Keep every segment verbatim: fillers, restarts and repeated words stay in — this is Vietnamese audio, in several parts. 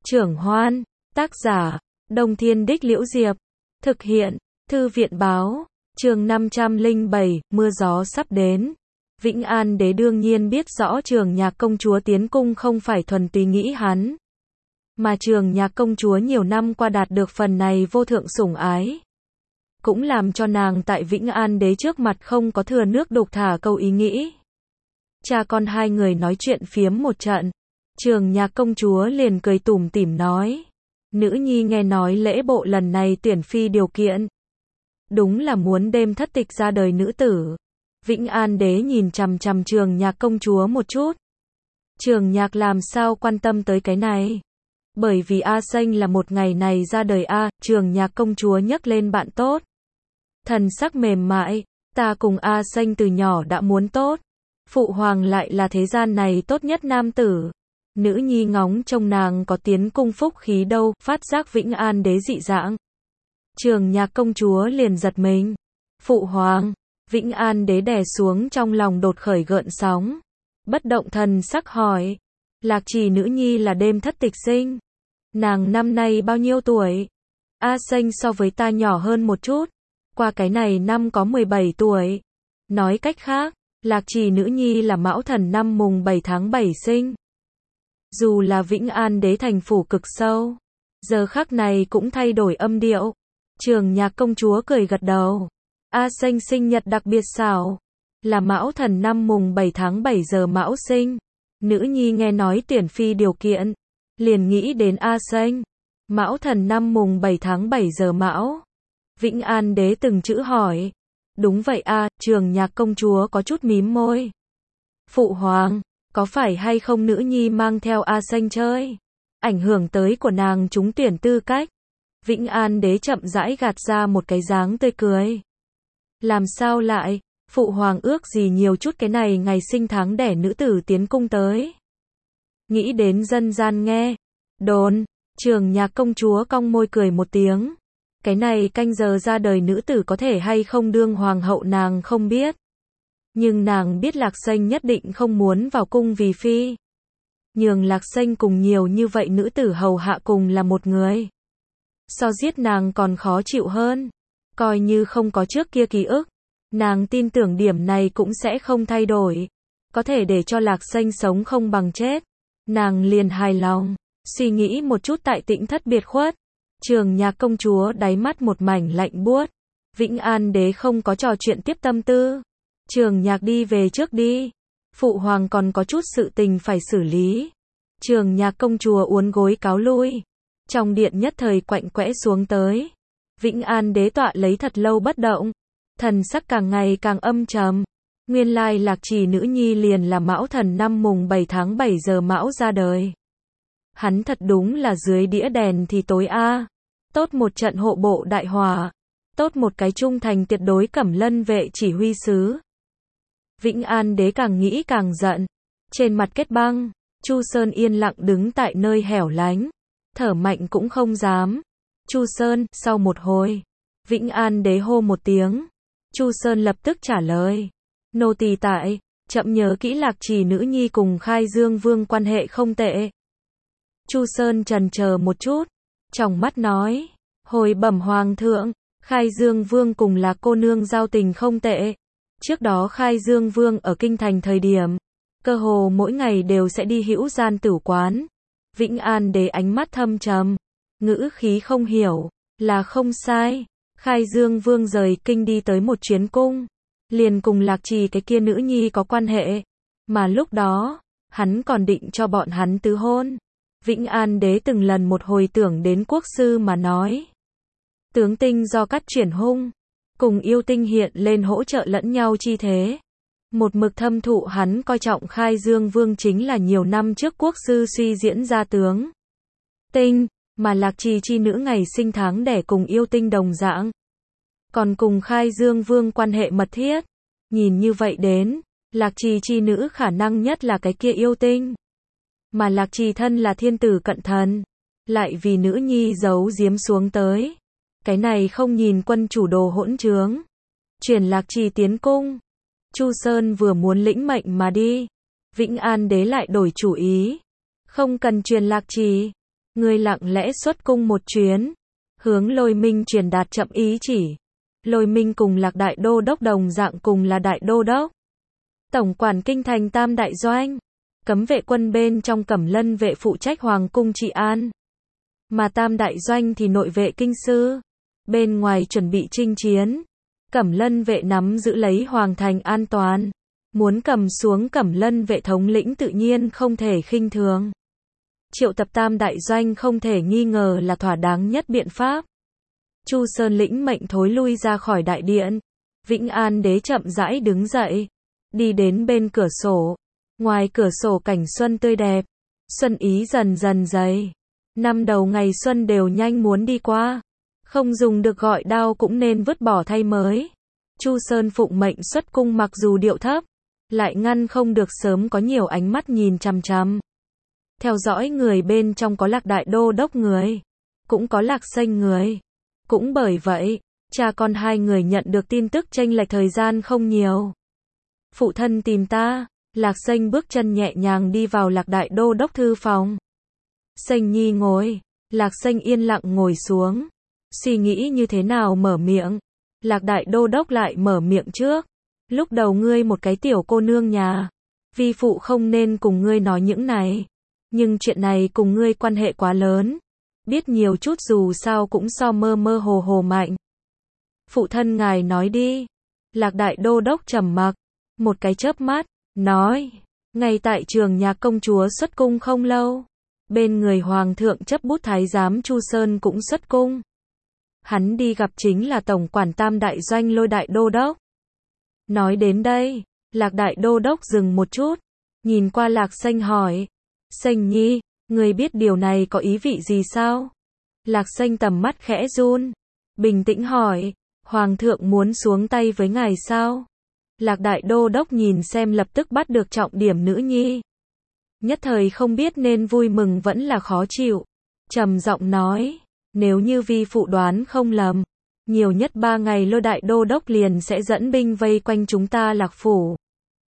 Trưởng Hoan, tác giả, Đông Thiên Đích Liễu Diệp, thực hiện, Thư viện báo, chương năm trăm lẻ bảy, mưa gió sắp đến. Vĩnh An Đế đương nhiên biết rõ Trường Nhạc công chúa tiến cung không phải thuần túy nghĩ hắn, mà Trường Nhạc công chúa nhiều năm qua đạt được phần này vô thượng sủng ái, cũng làm cho nàng tại Vĩnh An Đế trước mặt không có thừa nước đục thả câu ý nghĩ. Cha con hai người nói chuyện phiếm một trận, Trường Nhạc công chúa liền cười tủm tỉm nói: nữ nhi nghe nói lễ bộ lần này tuyển phi điều kiện, đúng là muốn đêm thất tịch ra đời nữ tử. Vĩnh An Đế nhìn chằm chằm Trường Nhạc công chúa một chút. Trường Nhạc làm sao quan tâm tới cái này? Bởi vì A Xanh là một ngày này ra đời A, Trường Nhạc công chúa nhấc lên bạn tốt. Thần sắc mềm mại, ta cùng A Xanh từ nhỏ đã muốn tốt. Phụ hoàng lại là thế gian này tốt nhất nam tử. Nữ nhi ngóng trông nàng có tiến cung phúc khí đâu, phát giác Vĩnh An Đế dị dạng. Trường Nhạc công chúa liền giật mình. Phụ hoàng, Vĩnh An Đế đè xuống trong lòng đột khởi gợn sóng. Bất động thần sắc hỏi, Lạc Trì nữ nhi là đêm thất tịch sinh. Nàng năm nay bao nhiêu tuổi? A Xanh so với ta nhỏ hơn một chút. Qua cái này năm có mười bảy tuổi. Nói cách khác, Lạc Trì nữ nhi là Mão Thần năm mùng bảy tháng bảy sinh. Dù là Vĩnh An Đế thành phủ cực sâu, giờ khắc này cũng thay đổi âm điệu. Trường Nhạc công chúa cười gật đầu. A Xanh sinh nhật đặc biệt xảo, là Mão Thần năm mùng bảy tháng bảy giờ Mão sinh. Nữ nhi nghe nói tuyển phi điều kiện, liền nghĩ đến A Xanh. Mão Thần năm mùng bảy tháng bảy giờ Mão. Vĩnh An Đế từng chữ hỏi. Đúng vậy a, Trường Nhạc công chúa có chút mím môi. Phụ hoàng, có phải hay không nữ nhi mang theo A Xanh chơi, ảnh hưởng tới của nàng trúng tuyển tư cách? Vĩnh An Đế chậm rãi gạt ra một cái dáng tươi cười. Làm sao lại, phụ hoàng ước gì nhiều chút cái này ngày sinh tháng đẻ nữ tử tiến cung tới. Nghĩ đến dân gian nghe đồn, Trường Nhạc công chúa cong môi cười một tiếng. Cái này canh giờ ra đời nữ tử có thể hay không đương hoàng hậu nàng không biết. Nhưng nàng biết Lạc Xanh nhất định không muốn vào cung vì phi. Nhường Lạc Xanh cùng nhiều như vậy nữ tử hầu hạ cùng là một người, so giết nàng còn khó chịu hơn. Coi như không có trước kia ký ức, nàng tin tưởng điểm này cũng sẽ không thay đổi. Có thể để cho Lạc Xanh sống không bằng chết, nàng liền hài lòng. Suy nghĩ một chút tại Tĩnh thất biệt khuất, Trường Nhạc công chúa đáy mắt một mảnh lạnh buốt. Vĩnh An Đế không có trò chuyện tiếp tâm tư. Trường Nhạc đi về trước đi, phụ hoàng còn có chút sự tình phải xử lý. Trường Nhạc công chúa uốn gối cáo lui. Trong điện nhất thời quạnh quẽ xuống tới. Vĩnh An Đế tọa lấy thật lâu bất động, thần sắc càng ngày càng âm trầm. Nguyên lai Lạc Trì nữ nhi liền là Mão Thần năm mùng bảy tháng bảy giờ Mão ra đời. Hắn thật đúng là dưới đĩa đèn thì tối a. Tốt một trận hộ bộ đại hòa, tốt một cái trung thành tuyệt đối Cẩm Lân vệ chỉ huy sứ. Vĩnh An Đế càng nghĩ càng giận. Trên mặt kết băng, Chu Sơn yên lặng đứng tại nơi hẻo lánh, thở mạnh cũng không dám. Chu Sơn, sau một hồi, Vĩnh An Đế hô một tiếng. Chu Sơn lập tức trả lời. Nô tỳ tại, chậm nhớ kỹ Lạc Trì nữ nhi cùng Khai Dương Vương quan hệ không tệ. Chu Sơn trần chờ một chút, trong mắt nói. Hồi bẩm hoàng thượng, Khai Dương Vương cùng là cô nương giao tình không tệ. Trước đó Khai Dương Vương ở kinh thành thời điểm, cơ hồ mỗi ngày đều sẽ đi hữu gian tử quán. Vĩnh An Đế ánh mắt thâm trầm, ngữ khí không hiểu, là không sai. Khai Dương Vương rời kinh đi tới một chuyến cung, liền cùng Lạc Trì cái kia nữ nhi có quan hệ, mà lúc đó, hắn còn định cho bọn hắn tứ hôn. Vĩnh An Đế từng lần một hồi tưởng đến quốc sư mà nói. Tướng tinh do cắt chuyển hung, cùng yêu tinh hiện lên hỗ trợ lẫn nhau chi thế. Một mực thâm thụ hắn coi trọng Khai Dương Vương chính là nhiều năm trước quốc sư suy diễn ra tướng tinh, mà Lạc Trì chi nữ ngày sinh tháng đẻ cùng yêu tinh đồng dạng, còn cùng Khai Dương Vương quan hệ mật thiết. Nhìn như vậy đến, Lạc Trì chi nữ khả năng nhất là cái kia yêu tinh, mà Lạc Trì thân là thiên tử cận thần, lại vì nữ nhi giấu giếm xuống tới. Cái này không nhìn quân chủ đồ hỗn trướng, truyền Lạc Trì tiến cung. Chu Sơn vừa muốn lĩnh mệnh mà đi, Vĩnh An Đế lại đổi chủ ý. Không cần truyền Lạc Trì, Ngươi lặng lẽ xuất cung một chuyến, hướng Lôi Minh truyền đạt chậm ý chỉ. Lôi Minh cùng Lạc Đại Đô Đốc đồng dạng cùng là Đại Đô Đốc, tổng quản kinh thành Tam Đại Doanh, cấm vệ quân bên trong Cẩm Lân vệ phụ trách hoàng cung trị an, mà Tam Đại Doanh thì nội vệ kinh sư, bên ngoài chuẩn bị chinh chiến. Cẩm Lân vệ nắm giữ lấy hoàng thành an toàn, muốn cầm xuống Cẩm Lân vệ thống lĩnh tự nhiên không thể khinh thường. Triệu tập Tam Đại Doanh không thể nghi ngờ là thỏa đáng nhất biện pháp. Chu Sơn lĩnh mệnh thối lui ra khỏi đại điện. Vĩnh An đế chậm rãi đứng dậy, đi đến bên cửa sổ. Ngoài cửa sổ cảnh xuân tươi đẹp, xuân ý dần dần dày. Năm đầu ngày xuân đều nhanh muốn đi qua, không dùng được gọi đao cũng nên vứt bỏ thay mới. Chu Sơn phụng mệnh xuất cung, mặc dù điệu thấp, lại ngăn không được sớm có nhiều ánh mắt nhìn chằm chằm. Theo dõi người bên trong có Lạc Đại Đô Đốc người, cũng có Lạc Sanh người. Cũng bởi vậy, cha con hai người nhận được tin tức chênh lệch thời gian không nhiều. Phụ thân tìm ta. Lạc Sanh bước chân nhẹ nhàng đi vào Lạc Đại Đô Đốc thư phòng. Sanh nhi ngồi. Lạc Sanh yên lặng ngồi xuống, suy nghĩ như thế nào mở miệng. Lạc Đại Đô Đốc lại mở miệng trước. Lúc đầu ngươi một cái tiểu cô nương nhà, vi phụ không nên cùng ngươi nói những này. Nhưng chuyện này cùng ngươi quan hệ quá lớn, biết nhiều chút dù sao cũng so mơ mơ hồ hồ mạnh. Phụ thân ngài nói đi. Lạc Đại Đô Đốc trầm mặc, một cái chớp mắt, nói, ngay tại Trường Nhạc công chúa xuất cung không lâu, bên người hoàng thượng chấp bút thái giám Chu Sơn cũng xuất cung. Hắn đi gặp chính là tổng quản Tam Đại Doanh Lôi Đại Đô Đốc. Nói đến đây, Lạc Đại Đô Đốc dừng một chút, nhìn qua Lạc Sanh hỏi, Sanh nhi, người biết điều này có ý vị gì sao? Lạc Sanh tầm mắt khẽ run, bình tĩnh hỏi, hoàng thượng muốn xuống tay với ngài sao? Lạc Đại Đô Đốc nhìn xem lập tức bắt được trọng điểm nữ nhi, nhất thời không biết nên vui mừng vẫn là khó chịu. Trầm giọng nói, nếu như vi phụ đoán không lầm, nhiều nhất ba ngày Lôi Đại Đô Đốc liền sẽ dẫn binh vây quanh chúng ta Lạc phủ.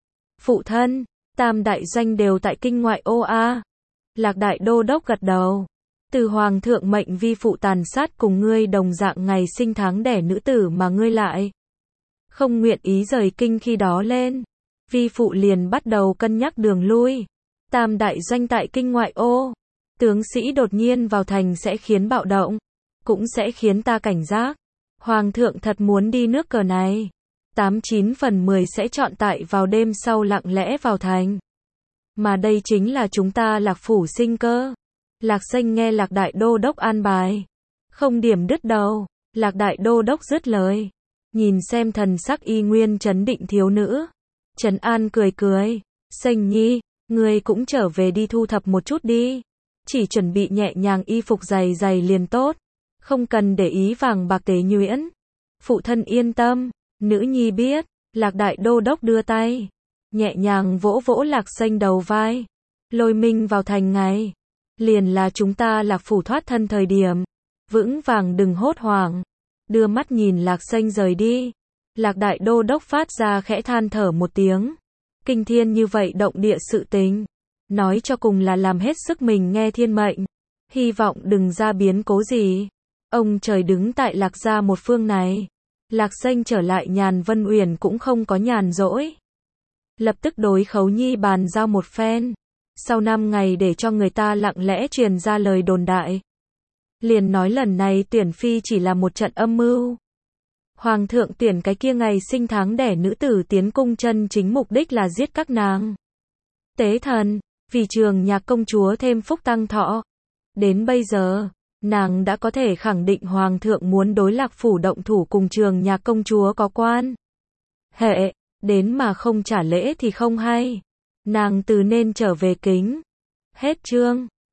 Phụ thân, Tam Đại Doanh đều tại kinh ngoại ô a. Lạc Đại Đô Đốc gật đầu. Từ hoàng thượng mệnh vi phụ tàn sát cùng ngươi đồng dạng ngày sinh tháng đẻ nữ tử mà ngươi lại không nguyện ý rời kinh khi đó lên, vi phụ liền bắt đầu cân nhắc đường lui. Tam Đại Doanh tại kinh ngoại ô, tướng sĩ đột nhiên vào thành sẽ khiến bạo động, cũng sẽ khiến ta cảnh giác. Hoàng thượng thật muốn đi nước cờ này, tám chín phần mười sẽ chọn tại vào đêm sau lặng lẽ vào thành. Mà đây chính là chúng ta Lạc phủ sinh cơ. Lạc Sanh nghe Lạc Đại Đô Đốc an bài, không điểm đứt đầu. Lạc Đại Đô Đốc dứt lời, nhìn xem thần sắc y nguyên trấn định thiếu nữ, trấn an cười cười, Sanh nhi, ngươi cũng trở về đi thu thập một chút đi, chỉ chuẩn bị nhẹ nhàng y phục dày dày liền tốt, không cần để ý vàng bạc tế nhuyễn. Phụ thân yên tâm, nữ nhi biết. Lạc Đại Đô Đốc đưa tay, nhẹ nhàng vỗ vỗ Lạc Sanh đầu vai. Lôi Minh vào thành ngày, liền là chúng ta Lạc phủ thoát thân thời điểm, vững vàng đừng hốt hoảng. Đưa mắt nhìn Lạc Sanh rời đi, Lạc Đại Đô Đốc phát ra khẽ than thở một tiếng. Kinh thiên như vậy động địa sự tình, nói cho cùng là làm hết sức mình nghe thiên mệnh, hy vọng đừng ra biến cố gì. Ông trời đứng tại Lạc gia một phương này. Lạc Sanh trở lại Nhàn Vân Uyển cũng không có nhàn rỗi, lập tức đối Khấu Nhi bàn giao một phen. Sau năm ngày để cho người ta lặng lẽ truyền ra lời đồn đại, liền nói lần này tuyển phi chỉ là một trận âm mưu. Hoàng thượng tuyển cái kia ngày sinh tháng đẻ nữ tử tiến cung chân chính mục đích là giết các nàng. Tế thần, vì Trường Nhạc công chúa thêm phúc tăng thọ. Đến bây giờ, nàng đã có thể khẳng định hoàng thượng muốn đối Lạc phủ động thủ cùng Trường Nhạc công chúa có quan hệ, đến mà không trả lễ thì không hay. Nàng từ nên trở về kính. Hết chương.